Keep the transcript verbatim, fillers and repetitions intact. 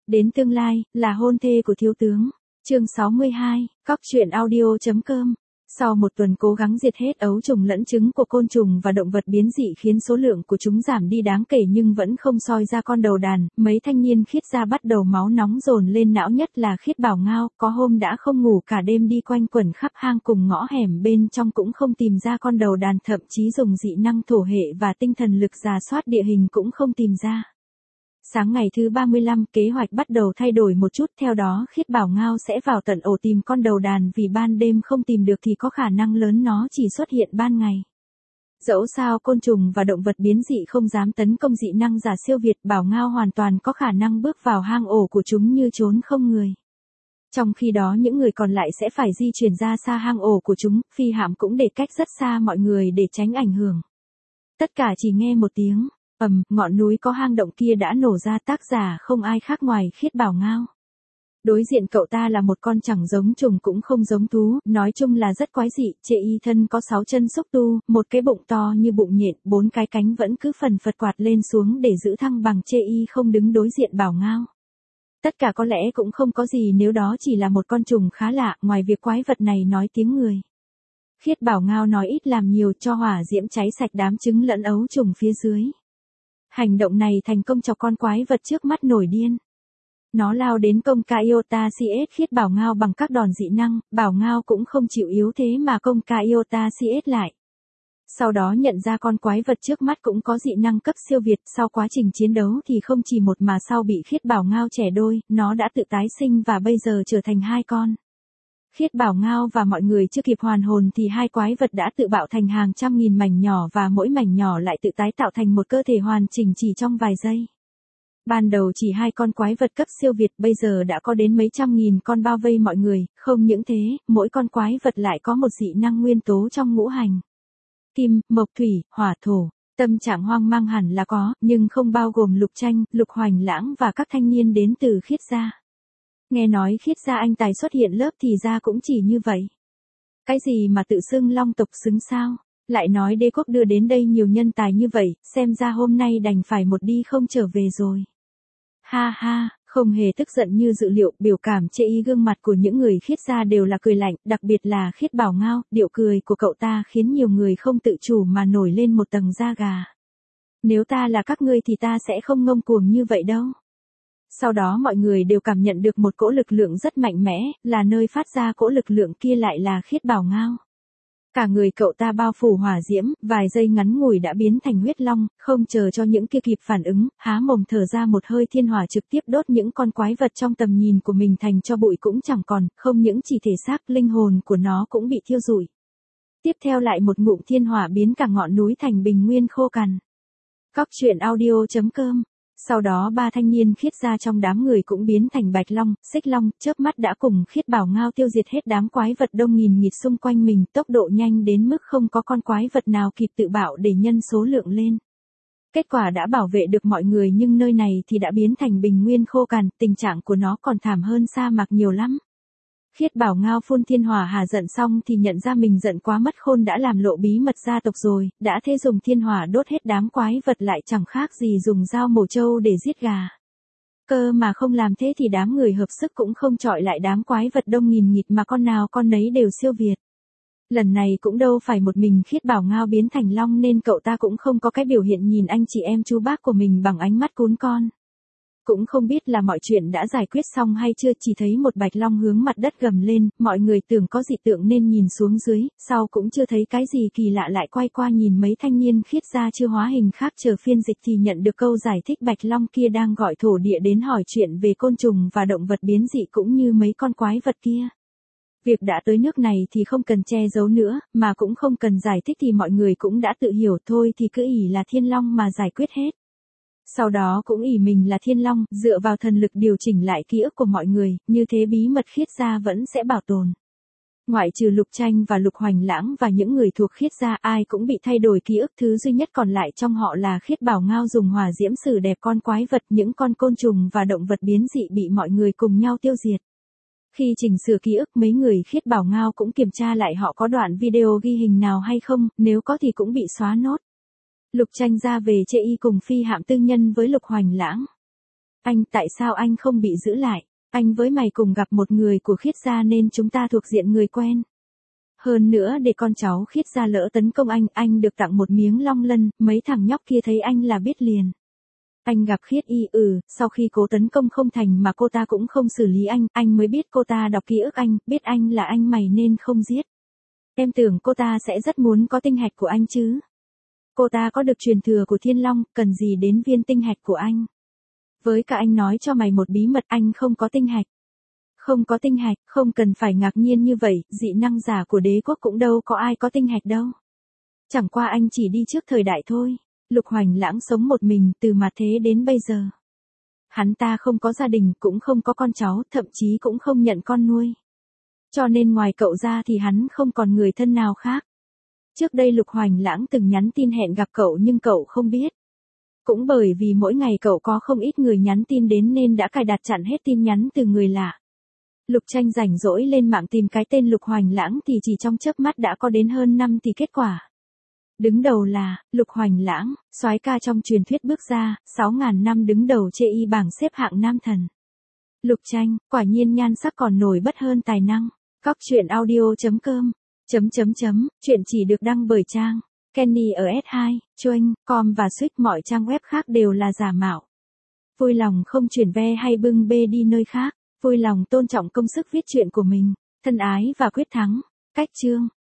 Đến tương lai, là hôn thê của thiếu tướng. Chương sáu mươi hai, cóc truyện audio.com. Sau một tuần cố gắng diệt hết ấu trùng lẫn trứng của côn trùng và động vật biến dị khiến số lượng của chúng giảm đi đáng kể nhưng vẫn không soi ra con đầu đàn, mấy thanh niên khiết gia bắt đầu máu nóng dồn lên não, nhất là Khiết Bảo Ngao, có hôm đã không ngủ cả đêm đi quanh quẩn khắp hang cùng ngõ hẻm bên trong cũng không tìm ra con đầu đàn, thậm chí dùng dị năng thổ hệ và tinh thần lực rà soát địa hình cũng không tìm ra. Sáng ngày thứ ba mươi lăm, kế hoạch bắt đầu thay đổi một chút, theo đó Khiết Bảo Ngao sẽ vào tận ổ tìm con đầu đàn, vì ban đêm không tìm được thì có khả năng lớn nó chỉ xuất hiện ban ngày. Dẫu sao côn trùng và động vật biến dị không dám tấn công dị năng giả siêu việt, Bảo Ngao hoàn toàn có khả năng bước vào hang ổ của chúng như trốn không người. Trong khi đó những người còn lại sẽ phải di chuyển ra xa hang ổ của chúng, phi hạm cũng để cách rất xa mọi người để tránh ảnh hưởng. Tất cả chỉ nghe một tiếng ầm, ngọn núi có hang động kia đã nổ ra, tác giả không ai khác ngoài Khiết Bảo Ngao. Đối diện cậu ta là một con chẳng giống trùng cũng không giống thú, nói chung là rất quái dị, chê y thân có sáu chân xúc tu, một cái bụng to như bụng nhện, bốn cái cánh vẫn cứ phần phật quạt lên xuống để giữ thăng bằng, chê y không đứng đối diện Bảo Ngao. Tất cả có lẽ cũng không có gì nếu đó chỉ là một con trùng khá lạ, ngoài việc quái vật này nói tiếng người. Khiết Bảo Ngao nói ít làm nhiều, cho hỏa diễm cháy sạch đám trứng lẫn ấu trùng phía dưới. Hành động này thành công cho con quái vật trước mắt nổi điên. Nó lao đến công ca Iota xê ét Khiết Bảo Ngao bằng các đòn dị năng, Bảo Ngao cũng không chịu yếu thế mà công ca Iota xê ét lại. Sau đó nhận ra con quái vật trước mắt cũng có dị năng cấp siêu việt, sau quá trình chiến đấu thì không chỉ một mà sau bị Khiết Bảo Ngao chẻ đôi, nó đã tự tái sinh và bây giờ trở thành hai con. Khiết Bảo Ngao và mọi người chưa kịp hoàn hồn thì hai quái vật đã tự bạo thành hàng trăm nghìn mảnh nhỏ và mỗi mảnh nhỏ lại tự tái tạo thành một cơ thể hoàn chỉnh chỉ trong vài giây. Ban đầu chỉ hai con quái vật cấp siêu việt, bây giờ đã có đến mấy trăm nghìn con bao vây mọi người, không những thế, mỗi con quái vật lại có một dị năng nguyên tố trong ngũ hành. Kim, mộc thủy, hỏa thổ. Tâm trạng hoang mang hẳn là có, nhưng không bao gồm Lục Tranh, Lục Hoành Lãng và các thanh niên đến từ Khiết gia. Nghe nói Khiết gia anh tài xuất hiện lớp thì ra cũng chỉ như vậy. Cái gì mà tự xưng long tộc xứng sao? Lại nói đế quốc đưa đến đây nhiều nhân tài như vậy, xem ra hôm nay đành phải một đi không trở về rồi. Ha ha, không hề tức giận như dự liệu, biểu cảm chê y gương mặt của những người Khiết gia đều là cười lạnh, đặc biệt là Khiết Bảo Ngao, điệu cười của cậu ta khiến nhiều người không tự chủ mà nổi lên một tầng da gà. Nếu ta là các ngươi thì ta sẽ không ngông cuồng như vậy đâu. Sau đó mọi người đều cảm nhận được một cỗ lực lượng rất mạnh mẽ, là nơi phát ra cỗ lực lượng kia lại là Khiết Bảo Ngao. Cả người cậu ta bao phủ hỏa diễm, vài giây ngắn ngủi đã biến thành huyết long, không chờ cho những kia kịp phản ứng, há mồm thở ra một hơi thiên hỏa trực tiếp đốt những con quái vật trong tầm nhìn của mình thành tro bụi cũng chẳng còn, không những chỉ thể xác, linh hồn của nó cũng bị thiêu rụi. Tiếp theo lại một ngụm thiên hỏa biến cả ngọn núi thành bình nguyên khô cằn. Cóc truyện audio.com. Sau đó ba thanh niên Khiết gia trong đám người cũng biến thành Bạch Long, Xích Long, chớp mắt đã cùng Khiết Bảo Ngao tiêu diệt hết đám quái vật đông nghìn nghịt xung quanh mình, tốc độ nhanh đến mức không có con quái vật nào kịp tự bạo để nhân số lượng lên. Kết quả đã bảo vệ được mọi người nhưng nơi này thì đã biến thành bình nguyên khô cằn, tình trạng của nó còn thảm hơn sa mạc nhiều lắm. Khiết Bảo Ngao phun thiên hỏa hà giận xong thì nhận ra mình giận quá mất khôn đã làm lộ bí mật gia tộc rồi, đã thế dùng thiên hỏa đốt hết đám quái vật lại chẳng khác gì dùng dao mổ trâu để giết gà. Cơ mà không làm thế thì đám người hợp sức cũng không chọi lại đám quái vật đông nghìn nghịt mà con nào con nấy đều siêu việt. Lần này cũng đâu phải một mình Khiết Bảo Ngao biến thành long nên cậu ta cũng không có cái biểu hiện nhìn anh chị em chú bác của mình bằng ánh mắt cún con. Cũng không biết là mọi chuyện đã giải quyết xong hay chưa, chỉ thấy một Bạch Long hướng mặt đất gầm lên, mọi người tưởng có dị tượng nên nhìn xuống dưới, sau cũng chưa thấy cái gì kỳ lạ lại quay qua nhìn mấy thanh niên Khiết gia chưa hóa hình khác chờ phiên dịch thì nhận được câu giải thích Bạch Long kia đang gọi thổ địa đến hỏi chuyện về côn trùng và động vật biến dị cũng như mấy con quái vật kia. Việc đã tới nước này thì không cần che giấu nữa, mà cũng không cần giải thích thì mọi người cũng đã tự hiểu thôi thì cứ ỷ là Thiên Long mà giải quyết hết. Sau đó cũng ỷ mình là Thiên Long, dựa vào thần lực điều chỉnh lại ký ức của mọi người, như thế bí mật Khiết gia vẫn sẽ bảo tồn. Ngoại trừ Lục Tranh và Lục Hoành Lãng và những người thuộc Khiết gia ai cũng bị thay đổi ký ức, thứ duy nhất còn lại trong họ là Khiết Bảo Ngao dùng hỏa diễm xử đẹp con quái vật, những con côn trùng và động vật biến dị bị mọi người cùng nhau tiêu diệt. Khi chỉnh sửa ký ức mấy người Khiết Bảo Ngao cũng kiểm tra lại họ có đoạn video ghi hình nào hay không, nếu có thì cũng bị xóa nốt. Lục Tranh ra về chê y cùng phi hạm tư nhân với Lục Hoành Lãng. Anh, tại sao anh không bị giữ lại? Anh với mày cùng gặp một người của Khiết gia nên chúng ta thuộc diện người quen. Hơn nữa để con cháu Khiết gia lỡ tấn công anh, anh được tặng một miếng long lân, mấy thằng nhóc kia thấy anh là biết liền. Anh gặp Khiết y ừ, sau khi cố tấn công không thành mà cô ta cũng không xử lý anh, anh mới biết cô ta đọc ký ức anh, biết anh là anh mày nên không giết. Em tưởng cô ta sẽ rất muốn có tinh hạch của anh chứ. Cô ta có được truyền thừa của Thiên Long, cần gì đến viên tinh hạch của anh. Với cả anh nói cho mày một bí mật, anh không có tinh hạch. Không có tinh hạch, không cần phải ngạc nhiên như vậy, dị năng giả của đế quốc cũng đâu có ai có tinh hạch đâu. Chẳng qua anh chỉ đi trước thời đại thôi. Lục Hoành Lãng sống một mình từ mà thế đến bây giờ. Hắn ta không có gia đình, cũng không có con cháu, thậm chí cũng không nhận con nuôi. Cho nên ngoài cậu ra thì hắn không còn người thân nào khác. Trước đây Lục Hoành Lãng từng nhắn tin hẹn gặp cậu nhưng cậu không biết. Cũng bởi vì mỗi ngày cậu có không ít người nhắn tin đến nên đã cài đặt chặn hết tin nhắn từ người lạ. Lục Tranh rảnh rỗi lên mạng tìm cái tên Lục Hoành Lãng thì chỉ trong chớp mắt đã có đến hơn năm tỷ kết quả. Đứng đầu là, Lục Hoành Lãng, soái ca trong truyền thuyết bước ra, sáu ngàn năm đứng đầu chê y bảng xếp hạng nam thần. Lục Tranh, quả nhiên nhan sắc còn nổi bất hơn tài năng. Cóc truyện audio chấm com, chấm chấm chấm, chuyện chỉ được đăng bởi trang Kenny ở S hai, Choeng, com và Switch, mọi trang web khác đều là giả mạo. Vui lòng không chuyển ve hay bưng bê đi nơi khác, vui lòng tôn trọng công sức viết truyện của mình, thân ái và quyết thắng. Cách chương